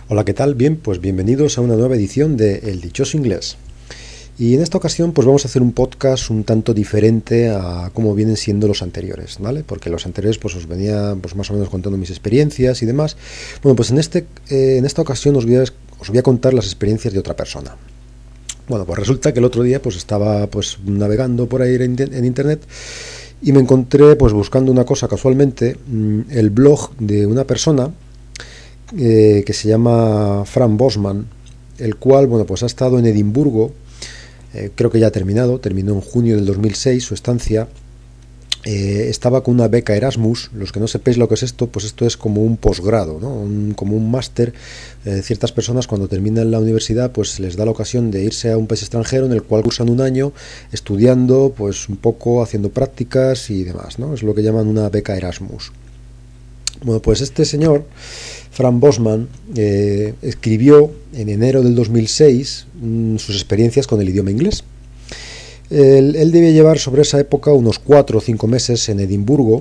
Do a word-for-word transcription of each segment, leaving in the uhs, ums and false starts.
Hola, ¿qué tal? Bien, pues bienvenidos a una nueva edición de El Dichoso Inglés. Y en esta ocasión pues vamos a hacer un podcast un tanto diferente a cómo vienen siendo los anteriores, ¿vale? Porque los anteriores pues os venía pues más o menos contando mis experiencias y demás. Bueno, pues en, este, eh, en esta ocasión os voy, a, os voy a contar las experiencias de otra persona. Bueno, pues resulta que el otro día pues estaba pues navegando por ahí en, en internet y me encontré pues buscando una cosa casualmente, el blog de una persona eh, que se llama Fran Bosman, el cual, bueno, pues ha estado en Edimburgo, eh, creo que ya ha terminado, terminó en junio del dos mil seis su estancia. Eh, estaba con una beca Erasmus. Los que no sepáis lo que es esto, pues esto es como un posgrado, ¿no? Un, como un máster. Eh, ciertas personas cuando terminan la universidad pues les da la ocasión de irse a un país extranjero en el cual cursan un año estudiando, pues un poco haciendo prácticas y demás, ¿no? Es lo que llaman una beca Erasmus. Bueno, pues este señor, Fran Bosman, eh, escribió en enero del dos mil seis mmm, sus experiencias con el idioma inglés. Él, él debía llevar sobre esa época unos cuatro o cinco meses en Edimburgo,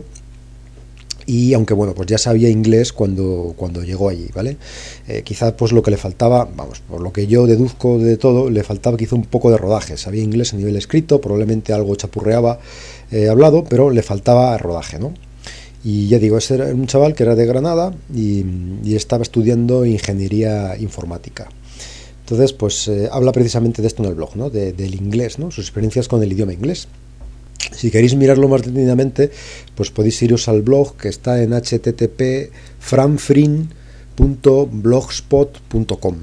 y aunque bueno, pues ya sabía inglés cuando, cuando llegó allí, ¿vale? Eh, quizás pues lo que le faltaba, vamos, por lo que yo deduzco de todo, le faltaba quizá un poco de rodaje. Sabía inglés a nivel escrito, probablemente algo chapurreaba eh, hablado, pero le faltaba rodaje, ¿no? Y ya digo, ese era un chaval que era de Granada y, y estaba estudiando ingeniería informática. Entonces, pues eh, habla precisamente de esto en el blog, ¿no? De, del inglés, ¿no? Sus experiencias con el idioma inglés. Si queréis mirarlo más detenidamente, pues podéis iros al blog, que está en h t t p punto franfrin punto blogspot punto com.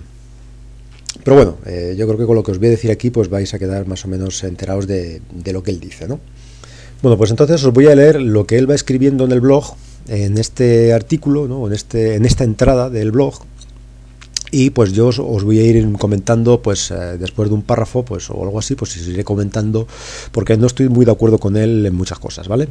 Pero bueno, eh, yo creo que con lo que os voy a decir aquí, pues vais a quedar más o menos enterados de, de lo que él dice, ¿no? Bueno, pues entonces os voy a leer lo que él va escribiendo en el blog, en este artículo, ¿no? en, este, en esta entrada del blog, y pues yo os, os voy a ir comentando, pues eh, después de un párrafo, pues o algo así, pues os iré comentando, porque no estoy muy de acuerdo con él en muchas cosas, ¿vale?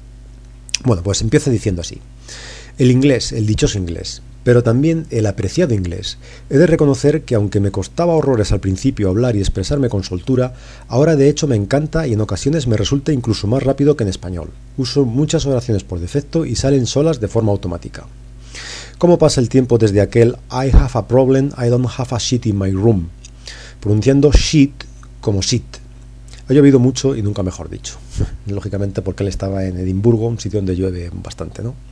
Bueno, pues empiezo diciendo así: el inglés, el dichoso inglés, pero también el apreciado inglés. He de reconocer que aunque me costaba horrores al principio hablar y expresarme con soltura, ahora de hecho me encanta y en ocasiones me resulta incluso más rápido que en español. Uso muchas oraciones por defecto y salen solas de forma automática. ¿Cómo pasa el tiempo desde aquel I have a problem, I don't have a shit in my room? Pronunciando shit como sit. Ha llovido mucho y nunca mejor dicho. Lógicamente porque él estaba en Edimburgo, un sitio donde llueve bastante, ¿no?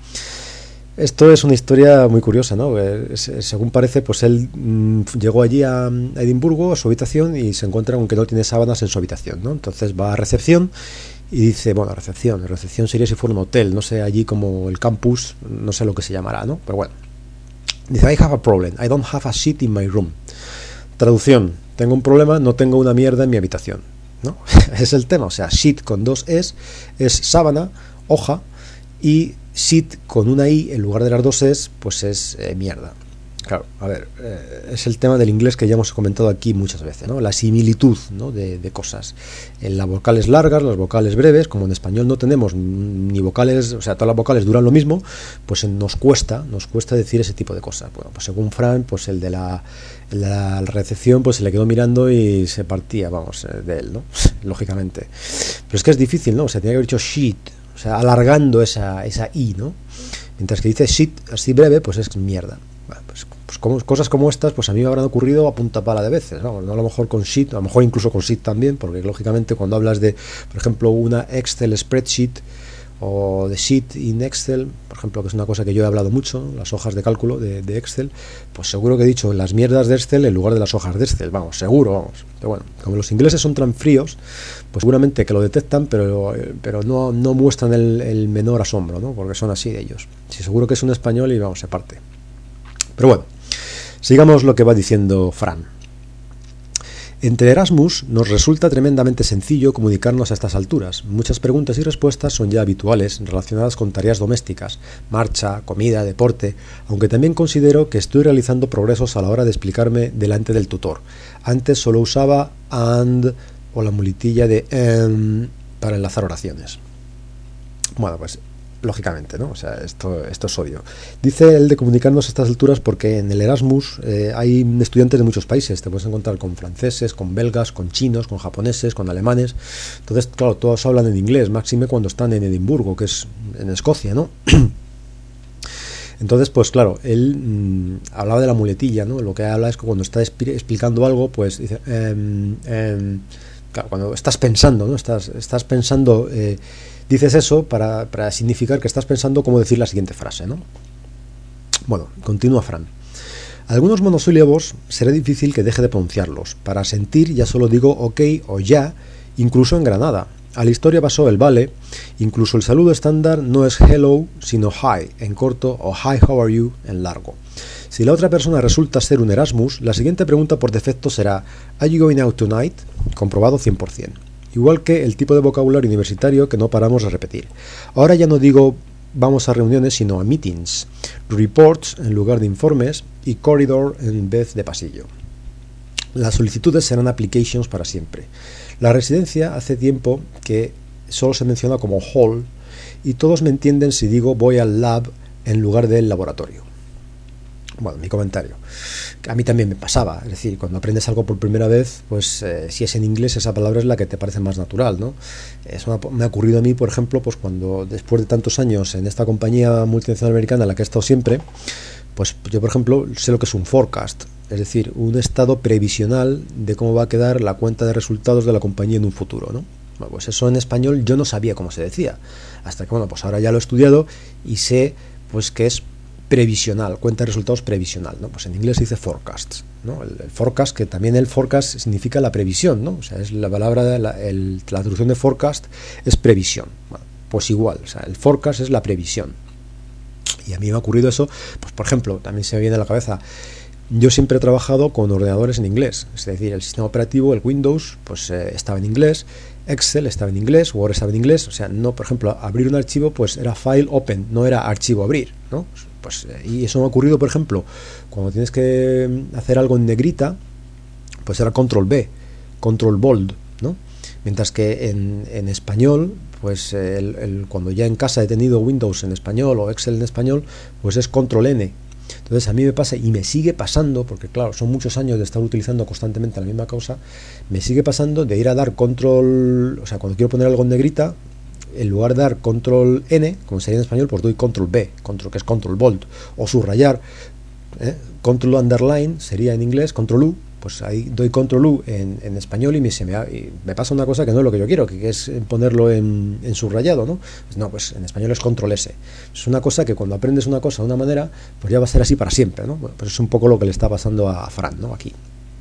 Esto es una historia muy curiosa, ¿no? Es, según parece, pues él mmm, llegó allí a, a Edimburgo, a su habitación, y se encuentra con que no tiene sábanas en su habitación, ¿no? Entonces va a recepción y dice, bueno, recepción, recepción sería si fuera un hotel, no sé, allí como el campus, no sé lo que se llamará, ¿no? Pero bueno. Dice, I have a problem, I don't have a shit in my room. Traducción, tengo un problema, no tengo una mierda en mi habitación, ¿no? Es el tema, o sea, shit con dos es, es sábana, hoja, y shit con una i en lugar de las dos es, pues es eh, mierda. Claro, a ver, eh, es el tema del inglés que ya hemos comentado aquí muchas veces, ¿no? La similitud, ¿no? de, de cosas. En las vocales largas, las vocales breves, como en español no tenemos ni vocales, o sea, todas las vocales duran lo mismo, pues nos cuesta, nos cuesta decir ese tipo de cosas. Bueno, pues según Fran, pues el de la, el de la recepción, pues se le quedó mirando y se partía, vamos, de él, ¿no? Lógicamente. Pero es que es difícil, ¿no? O sea, tenía que haber dicho shit, o sea, alargando esa, esa i, ¿no? Mientras que dice shit así breve, pues es mierda. Bueno, pues, pues como, cosas como estas, pues a mí me habrán ocurrido a punta pala de veces, ¿no? No a lo mejor con shit, a lo mejor incluso con shit también, porque lógicamente cuando hablas de, por ejemplo, una Excel spreadsheet o de sheet in Excel, por ejemplo, que es una cosa que yo he hablado mucho, las hojas de cálculo de, de Excel, pues seguro que he dicho las mierdas de Excel en lugar de las hojas de Excel, vamos, seguro, vamos. Pero bueno, como los ingleses son tan fríos, pues seguramente que lo detectan, pero, pero no, no muestran el, el menor asombro, ¿no? Porque son así de ellos. Sí, seguro que es un español y vamos, se parte. Pero bueno, sigamos lo que va diciendo Fran. Entre Erasmus nos resulta tremendamente sencillo comunicarnos a estas alturas. Muchas preguntas y respuestas son ya habituales, relacionadas con tareas domésticas, marcha, comida, deporte, aunque también considero que estoy realizando progresos a la hora de explicarme delante del tutor. Antes solo usaba and o la muletilla de em para enlazar oraciones. Bueno, pues lógicamente, ¿no? O sea, esto, esto es obvio. Dice el de comunicarnos a estas alturas porque en el Erasmus eh, hay estudiantes de muchos países. Te puedes encontrar con franceses, con belgas, con chinos, con japoneses, con alemanes. Entonces, claro, todos hablan en inglés, máxime cuando están en Edimburgo, que es en Escocia, ¿no? Entonces, pues claro, él mmm, hablaba de la muletilla, ¿no? Lo que habla es que cuando está explicando algo, pues dice, eh, eh, claro, cuando estás pensando, ¿no? Estás, estás pensando, eh, dices eso para, para significar que estás pensando cómo decir la siguiente frase, ¿no? Bueno, continúa Fran. Algunos monosílabos será difícil que deje de pronunciarlos. Para sentir ya solo digo ok o ya, incluso en Granada. A la historia pasó el vale, incluso el saludo estándar no es hello, sino hi en corto o hi how are you en largo. Si la otra persona resulta ser un Erasmus, la siguiente pregunta por defecto será ¿Are you going out tonight? Comprobado cien por ciento. Igual que el tipo de vocabulario universitario que no paramos de repetir. Ahora ya no digo vamos a reuniones, sino a meetings, reports en lugar de informes y corridor en vez de pasillo. Las solicitudes serán applications para siempre. La residencia hace tiempo que solo se menciona como hall y todos me entienden si digo voy al lab en lugar del laboratorio. Bueno, mi comentario. A mí también me pasaba, es decir, cuando aprendes algo por primera vez, pues eh, si es en inglés esa palabra es la que te parece más natural, ¿no? Eso me ha ocurrido a mí, por ejemplo, pues cuando después de tantos años en esta compañía multinacional americana en la que he estado siempre, pues yo, por ejemplo, sé lo que es un forecast, es decir, un estado previsional de cómo va a quedar la cuenta de resultados de la compañía en un futuro, ¿no? Bueno, pues eso en español yo no sabía cómo se decía, hasta que, bueno, pues ahora ya lo he estudiado y sé, pues, que es previsional, cuenta de resultados previsional, ¿no? Pues en inglés se dice forecasts, ¿no? El, el forecast, que también el forecast significa la previsión, ¿no? O sea, es la palabra, de la, el, la traducción de forecast es previsión. Bueno, pues igual, o sea, el forecast es la previsión. Y a mí me ha ocurrido eso, pues por ejemplo, también se me viene a la cabeza, yo siempre he trabajado con ordenadores en inglés, es decir, el sistema operativo, el Windows, pues eh, estaba en inglés, Excel estaba en inglés, Word estaba en inglés, o sea, no, por ejemplo, abrir un archivo, pues era file open, no era archivo abrir, ¿no? Pues, y eso me ha ocurrido, por ejemplo, cuando tienes que hacer algo en negrita, pues era control B, control bold, ¿no? Mientras que en, en español, pues el, el, cuando ya en casa he tenido Windows en español o Excel en español, pues es control N. Entonces a mí me pasa y me sigue pasando, porque claro, son muchos años de estar utilizando constantemente la misma cosa, me sigue pasando de ir a dar control, o sea, cuando quiero poner algo en negrita, en lugar de dar control N, como sería en español, pues doy control B, control, que es control bold, o subrayar, ¿eh? Control underline sería en inglés, control U, pues ahí doy control U en, en español y me, se me, y me pasa una cosa que no es lo que yo quiero, que es ponerlo en, en subrayado, ¿no? Pues no, pues en español es control S. Es una cosa que cuando aprendes una cosa de una manera, pues ya va a ser así para siempre, ¿no? Bueno, pues es un poco lo que le está pasando a Fran, ¿no? Aquí.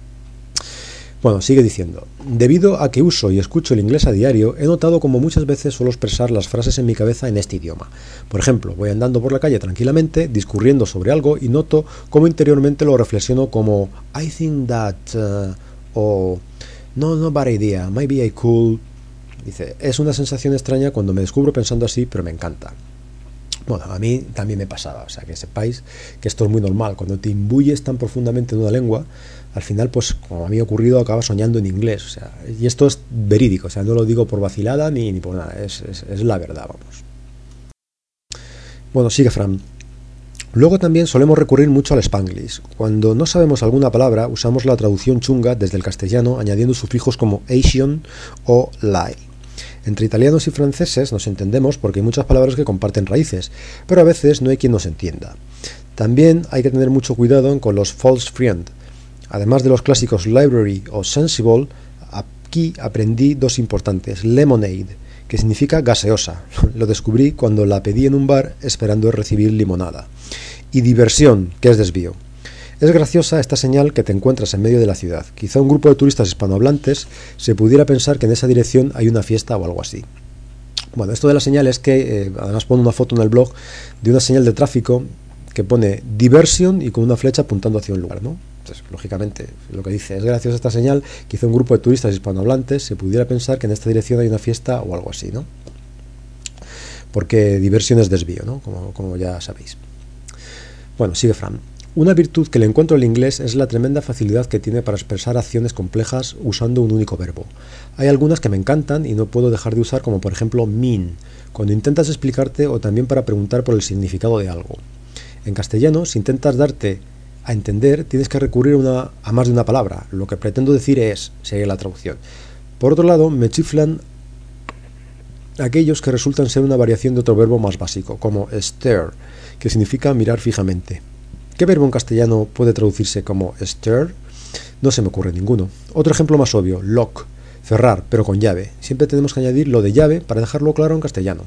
Bueno, sigue diciendo, debido a que uso y escucho el inglés a diario, he notado como muchas veces suelo expresar las frases en mi cabeza en este idioma. Por ejemplo, voy andando por la calle tranquilamente, discurriendo sobre algo y noto cómo interiormente lo reflexiono como I think that, uh, o no, no bad idea, maybe I could. Dice, es una sensación extraña cuando me descubro pensando así, pero me encanta. Bueno, a mí también me pasaba, o sea, que sepáis que esto es muy normal. Cuando te imbuyes tan profundamente en una lengua, al final, pues, como a mí ha ocurrido, acabas soñando en inglés, o sea, y esto es verídico, o sea, no lo digo por vacilada ni, ni por nada, es, es, es la verdad, vamos. Bueno, sigue Fran. Luego también solemos recurrir mucho al Spanglish. Cuando no sabemos alguna palabra, usamos la traducción chunga desde el castellano, añadiendo sufijos como Asian o lie. Entre italianos y franceses nos entendemos porque hay muchas palabras que comparten raíces, pero a veces no hay quien nos entienda. También hay que tener mucho cuidado con los false friend. Además de los clásicos library o sensible, aquí aprendí dos importantes. Lemonade, que significa gaseosa. Lo descubrí cuando la pedí en un bar esperando recibir limonada. Y diversión, que es desvío. Es graciosa esta señal que te encuentras en medio de la ciudad. Quizá un grupo de turistas hispanohablantes se pudiera pensar que en esa dirección hay una fiesta o algo así. Bueno, esto de la señal es que, eh, además pongo una foto en el blog de una señal de tráfico que pone diversion y con una flecha apuntando hacia un lugar, ¿no? Entonces, lógicamente, lo que dice, es graciosa esta señal, quizá un grupo de turistas hispanohablantes se pudiera pensar que en esta dirección hay una fiesta o algo así, ¿no? Porque diversión es desvío, ¿no? Como, como ya sabéis. Bueno, sigue Fran. Una virtud que le encuentro al inglés es la tremenda facilidad que tiene para expresar acciones complejas usando un único verbo. Hay algunas que me encantan y no puedo dejar de usar, como por ejemplo mean, cuando intentas explicarte o también para preguntar por el significado de algo. En castellano, si intentas darte a entender, tienes que recurrir una, a más de una palabra. Lo que pretendo decir es, sería la traducción. Por otro lado, me chiflan aquellos que resultan ser una variación de otro verbo más básico, como stare, que significa mirar fijamente. ¿Qué verbo en castellano puede traducirse como stare? No se me ocurre ninguno. Otro ejemplo más obvio, lock, cerrar, pero con llave. Siempre tenemos que añadir lo de llave para dejarlo claro en castellano.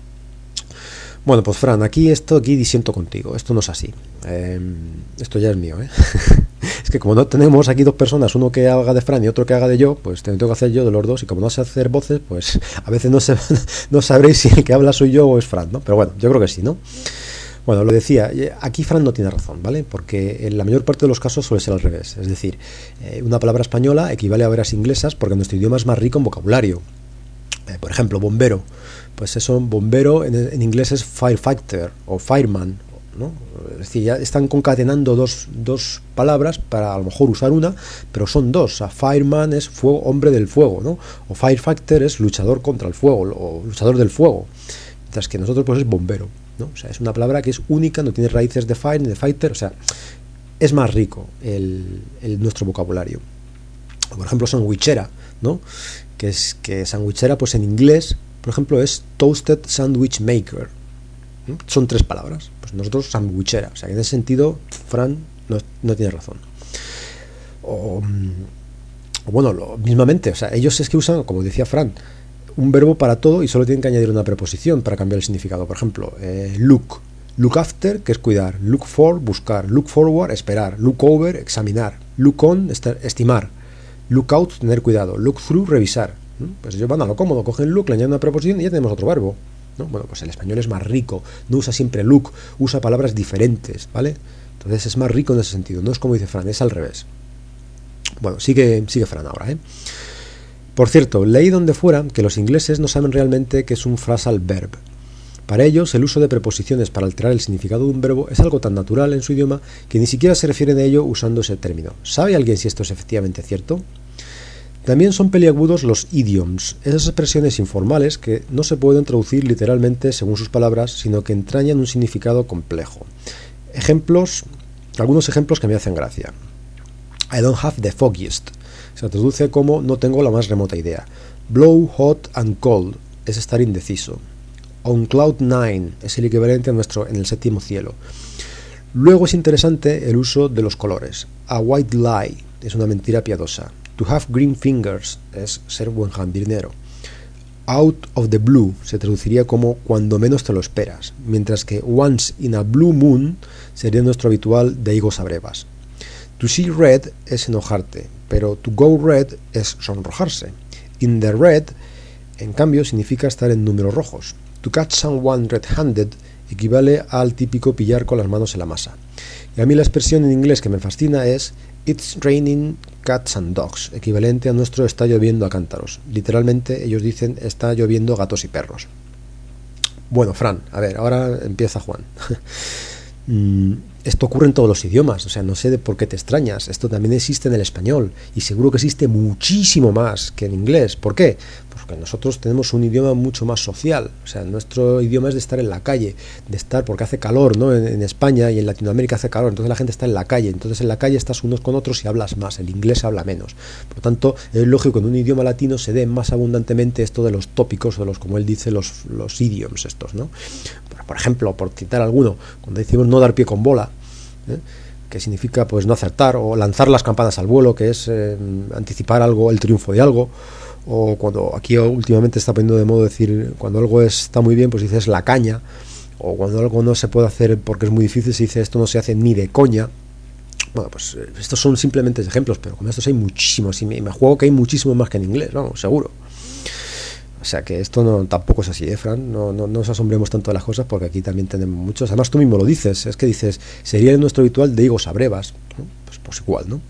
Bueno, pues Fran, aquí esto aquí disiento contigo, esto no es así. Eh, esto ya es mío, ¿eh? Es que como no tenemos aquí dos personas, uno que haga de Fran y otro que haga de yo, pues tengo que hacer yo de los dos, y como no sé hacer voces, pues a veces no, sé, no sabréis si el que habla soy yo o es Fran, ¿no? Pero bueno, yo creo que sí, ¿no? Bueno, lo decía, aquí Fran no tiene razón, ¿vale? Porque en la mayor parte de los casos suele ser al revés. Es decir, eh, una palabra española equivale a veras inglesas porque nuestro idioma es más rico en vocabulario. Eh, por ejemplo, bombero. Pues eso, bombero en, en inglés es firefighter o fireman, ¿no? Es decir, ya están concatenando dos, dos palabras para a lo mejor usar una, pero son dos. O sea, fireman es fuego, hombre del fuego, ¿no? O firefighter es luchador contra el fuego o luchador del fuego. Mientras que nosotros pues es bombero, ¿no? O sea, es una palabra que es única, no tiene raíces de fire ni de fighter, o sea, es más rico el, el nuestro vocabulario. Por ejemplo, sandwichera, ¿no? Que es que sandwichera, pues en inglés, por ejemplo, es toasted sandwich maker. ¿no? Son tres palabras. Pues nosotros sandwichera. O sea, que en ese sentido, Fran no, no tiene razón. O, o bueno, lo, mismamente, o sea, ellos es que usan, como decía Fran, un verbo para todo y solo tienen que añadir una preposición para cambiar el significado. Por ejemplo, eh, look. Look after, que es cuidar. Look for, buscar. Look forward, esperar. Look over, examinar. Look on, estimar. Look out, tener cuidado. Look through, revisar. ¿no? Pues ellos van a lo cómodo, cogen look, le añaden una preposición y ya tenemos otro verbo. ¿no? Bueno, pues el español es más rico, no usa siempre look, usa palabras diferentes, ¿vale? Entonces es más rico en ese sentido, no es como dice Fran, es al revés. Bueno, sigue, sigue Fran ahora, ¿eh? Por cierto, leí donde fuera que los ingleses no saben realmente qué es un phrasal verb. Para ellos, el uso de preposiciones para alterar el significado de un verbo es algo tan natural en su idioma que ni siquiera se refieren a ello usando ese término. ¿Sabe alguien si esto es efectivamente cierto? También son peliagudos los idioms, esas expresiones informales que no se pueden traducir literalmente según sus palabras, sino que entrañan un significado complejo. Ejemplos, algunos ejemplos que me hacen gracia. I don't have the foggiest. Se traduce como no tengo la más remota idea. Blow, hot and cold es estar indeciso. On cloud nine es el equivalente a nuestro en el séptimo cielo. Luego es interesante el uso de los colores. A white lie es una mentira piadosa. To have green fingers es ser buen jardinero. Out of the blue se traduciría como cuando menos te lo esperas, mientras que once in a blue moon sería nuestro habitual de higos a brevas. To see red es enojarte, pero to go red es sonrojarse. In the red, en cambio, significa estar en números rojos. To catch someone red-handed equivale al típico pillar con las manos en la masa. Y a mí la expresión en inglés que me fascina es It's raining cats and dogs, equivalente a nuestro está lloviendo a cántaros. Literalmente ellos dicen está lloviendo gatos y perros. Bueno, Fran, a ver, ahora empieza Juan. Esto ocurre en todos los idiomas, o sea, no sé de por qué te extrañas. Esto también existe en el español y seguro que existe muchísimo más que en inglés. ¿Por qué? Porque nosotros tenemos un idioma mucho más social. O sea, nuestro idioma es de estar en la calle, de estar porque hace calor, ¿no? En, en España y en Latinoamérica hace calor, entonces la gente está en la calle. Entonces en la calle estás unos con otros y hablas más. El inglés habla menos. Por lo tanto, es lógico que en un idioma latino se dé más abundantemente esto de los tópicos, de los, como él dice, los, los idioms estos, ¿no? Por ejemplo, por citar alguno, cuando decimos no dar pie con bola, ¿eh? que significa pues no acertar, o lanzar las campanas al vuelo, que es eh, anticipar algo, el triunfo de algo, o cuando aquí últimamente está poniendo de modo decir cuando algo está muy bien, pues dices la caña, o cuando algo no se puede hacer porque es muy difícil, se dice esto no se hace ni de coña. Bueno, pues estos son simplemente ejemplos, pero con estos hay muchísimos, y me, me juego que hay muchísimo más que en inglés, ¿no? Seguro. O sea que esto no tampoco es así, ¿eh, Fran? No, no, no nos asombremos tanto de las cosas porque aquí también tenemos muchos. Además tú mismo lo dices, es que dices, sería el nuestro habitual de higos a brevas, ¿no? Pues, pues igual, ¿no?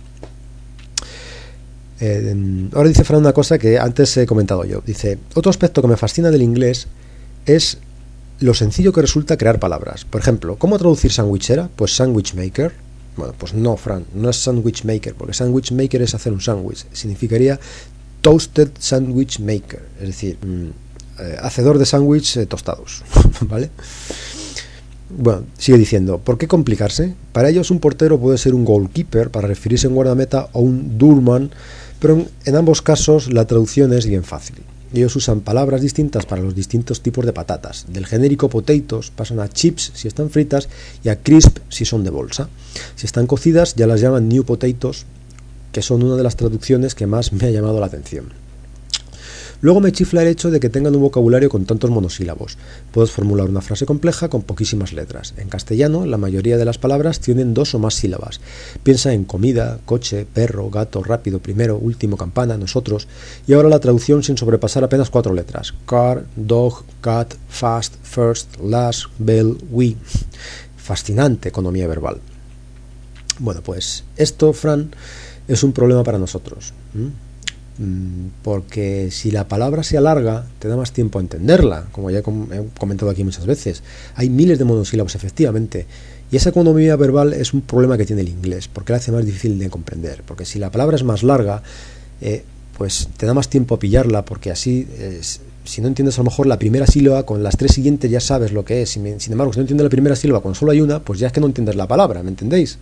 Eh, ahora dice Fran una cosa que antes he comentado yo. Dice, otro aspecto que me fascina del inglés es lo sencillo que resulta crear palabras. Por ejemplo, ¿cómo traducir sandwichera? Pues sandwich maker. Bueno, pues no, Fran, no es sandwich maker, porque sandwich maker es hacer un sándwich. Significaría toasted sandwich maker, es decir, mmm, eh, hacedor de sándwich eh, tostados, ¿vale? Bueno, sigue diciendo, ¿por qué complicarse? Para ellos un portero puede ser un goalkeeper para referirse a un guardameta o un doorman, pero en, en ambos casos la traducción es bien fácil. Ellos usan palabras distintas para los distintos tipos de patatas. Del genérico potatoes pasan a chips si están fritas y a crisp si son de bolsa. Si están cocidas ya las llaman new potatoes, que son una de las traducciones que más me ha llamado la atención. Luego me chifla el hecho de que tengan un vocabulario con tantos monosílabos. Puedes formular una frase compleja con poquísimas letras. En castellano, la mayoría de las palabras tienen dos o más sílabas. Piensa en comida, coche, perro, gato, rápido, primero, último, campana, nosotros. Y ahora la traducción sin sobrepasar apenas cuatro letras. Car, dog, cat, fast, first, last, bell, we. Fascinante economía verbal. Bueno, pues esto, Fran, es un problema para nosotros. ¿Mm? Porque si la palabra se alarga te da más tiempo a entenderla, como ya he comentado aquí muchas veces. Hay miles de monosílabos efectivamente, y esa economía verbal es un problema que tiene el inglés, porque la hace más difícil de comprender, porque si la palabra es más larga, eh, pues te da más tiempo a pillarla, porque así eh, si no entiendes a lo mejor la primera sílaba, con las tres siguientes ya sabes lo que es. Sin embargo, si no entiendes la primera sílaba cuando solo hay una, pues ya es que no entiendes la palabra, ¿me entendéis?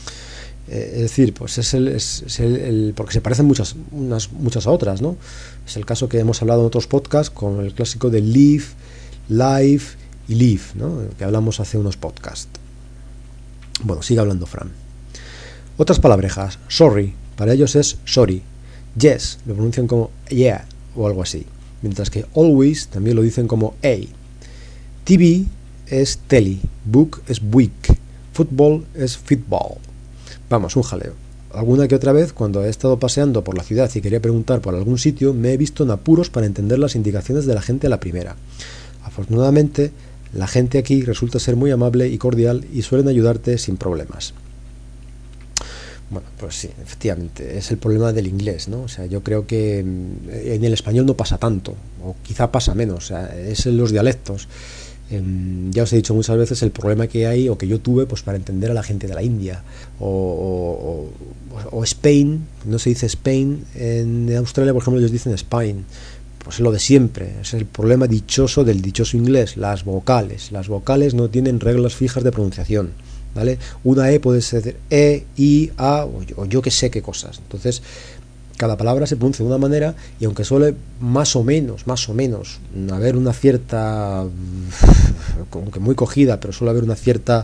Es decir, pues es el, es, es el, el porque se parecen muchas unas muchas a otras, ¿no? Es el caso que hemos hablado en otros podcasts con el clásico de live, live y live, ¿no? Que hablamos hace unos podcasts. Bueno, sigue hablando Fran. Otras palabrejas, sorry, para ellos es sorry. Yes, lo pronuncian como yeah o algo así. Mientras que always también lo dicen como a. T V es telly, book es week, football es football. Vamos, un jaleo. Alguna que otra vez, cuando he estado paseando por la ciudad y quería preguntar por algún sitio, me he visto en apuros para entender las indicaciones de la gente a la primera. Afortunadamente, la gente aquí resulta ser muy amable y cordial y suelen ayudarte sin problemas. Bueno, pues sí, efectivamente, es el problema del inglés, ¿no? O sea, yo creo que en el español no pasa tanto, o quizá pasa menos, o sea, es en los dialectos. Eh, ya os he dicho muchas veces el problema que hay o que yo tuve pues para entender a la gente de la India o, o, o Spain, no se dice Spain en Australia, por ejemplo, ellos dicen Spain, pues es lo de siempre, es el problema dichoso del dichoso inglés, las vocales, las vocales no tienen reglas fijas de pronunciación, ¿vale? Una E puede ser E, I, A o yo, o yo que sé qué cosas, entonces cada palabra se pronuncia de una manera y aunque suele más o menos, más o menos haber una cierta, como que muy cogida, pero suele haber una cierta,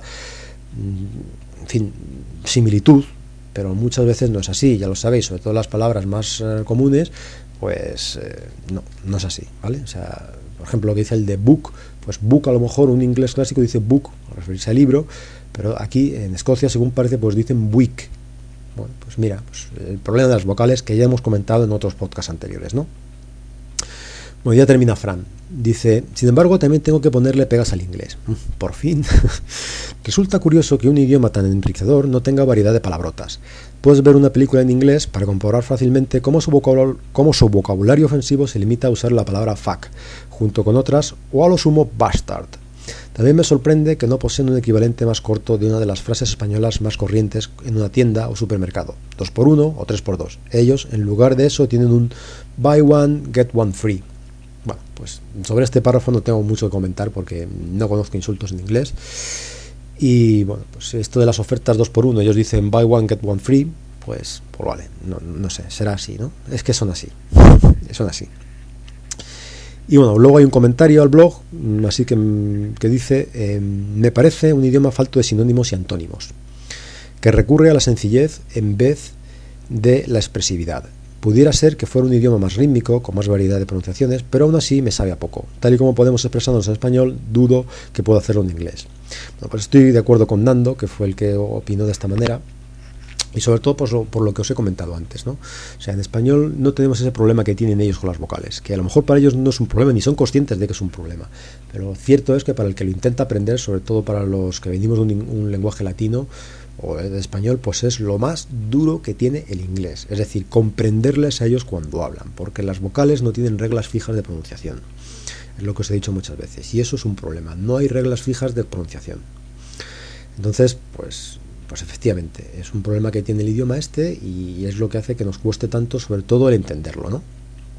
en fin, similitud, pero muchas veces no es así, ya lo sabéis, sobre todo las palabras más eh, comunes, pues eh, no, no es así, ¿vale? O sea, por ejemplo, lo que dice el de book, pues book a lo mejor un inglés clásico dice book, al referirse al libro, pero aquí en Escocia, según parece, pues dicen week. Bueno, pues mira, pues el problema de las vocales que ya hemos comentado en otros podcasts anteriores, ¿no? Bueno, ya termina Fran. Dice, sin embargo, también tengo que ponerle pegas al inglés. Por fin. Resulta curioso que un idioma tan enriquecedor no tenga variedad de palabrotas. Puedes ver una película en inglés para comprobar fácilmente cómo su vocabulario, cómo su vocabulario ofensivo se limita a usar la palabra fuck, junto con otras, o a lo sumo bastard. También me sorprende que no poseen un equivalente más corto de una de las frases españolas más corrientes en una tienda o supermercado, dos por uno o tres por dos. Ellos, en lugar de eso, tienen un buy one, get one free. Bueno, pues sobre este párrafo no tengo mucho que comentar porque no conozco insultos en inglés. Y bueno, pues esto de las ofertas dos por uno, ellos dicen buy one, get one free, pues, pues vale, no, no sé, será así, ¿no? Es que son así, son así. Y bueno, luego hay un comentario al blog, así que, que dice, eh, me parece un idioma falto de sinónimos y antónimos, que recurre a la sencillez en vez de la expresividad. Pudiera ser que fuera un idioma más rítmico, con más variedad de pronunciaciones, pero aún así me sabe a poco. Tal y como podemos expresarnos en español, dudo que pueda hacerlo en inglés. Bueno, pues estoy de acuerdo con Nando, que fue el que opinó de esta manera. Y sobre todo por lo, por lo que os he comentado antes, ¿no? O sea, en español no tenemos ese problema que tienen ellos con las vocales, que a lo mejor para ellos no es un problema, ni son conscientes de que es un problema. Pero cierto es que para el que lo intenta aprender, sobre todo para los que venimos de un, un lenguaje latino o de español, pues es lo más duro que tiene el inglés. Es decir, comprenderles a ellos cuando hablan, porque las vocales no tienen reglas fijas de pronunciación. Es lo que os he dicho muchas veces. Y eso es un problema. No hay reglas fijas de pronunciación. Entonces, pues... Pues efectivamente, es un problema que tiene el idioma este y es lo que hace que nos cueste tanto, sobre todo el entenderlo, ¿no?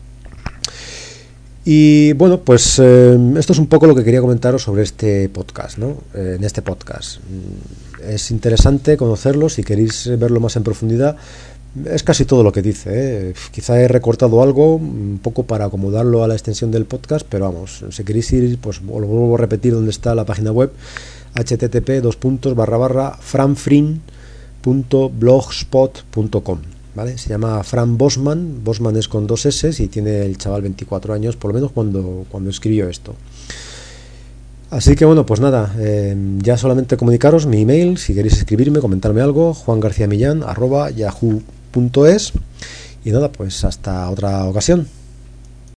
Y bueno, pues eh, esto es un poco lo que quería comentaros sobre este podcast, ¿no? Eh, en este podcast. Es interesante conocerlo, si queréis verlo más en profundidad, Es casi todo lo que dice, ¿eh? Quizá he recortado algo un poco para acomodarlo a la extensión del podcast, pero vamos, si queréis ir, pues os lo vuelvo a repetir donde está la página web, http dos puntos barra barra franfrin punto blogspot punto com, ¿vale? Se llama Fran Bosman, Bosman es con dos S y tiene el chaval veinticuatro años, por lo menos cuando, cuando escribió esto. Así que bueno, pues nada, eh, ya solamente comunicaros mi email, si queréis escribirme, comentarme algo, juangarciamillán arroba yahoo punto es, y nada, pues hasta otra ocasión.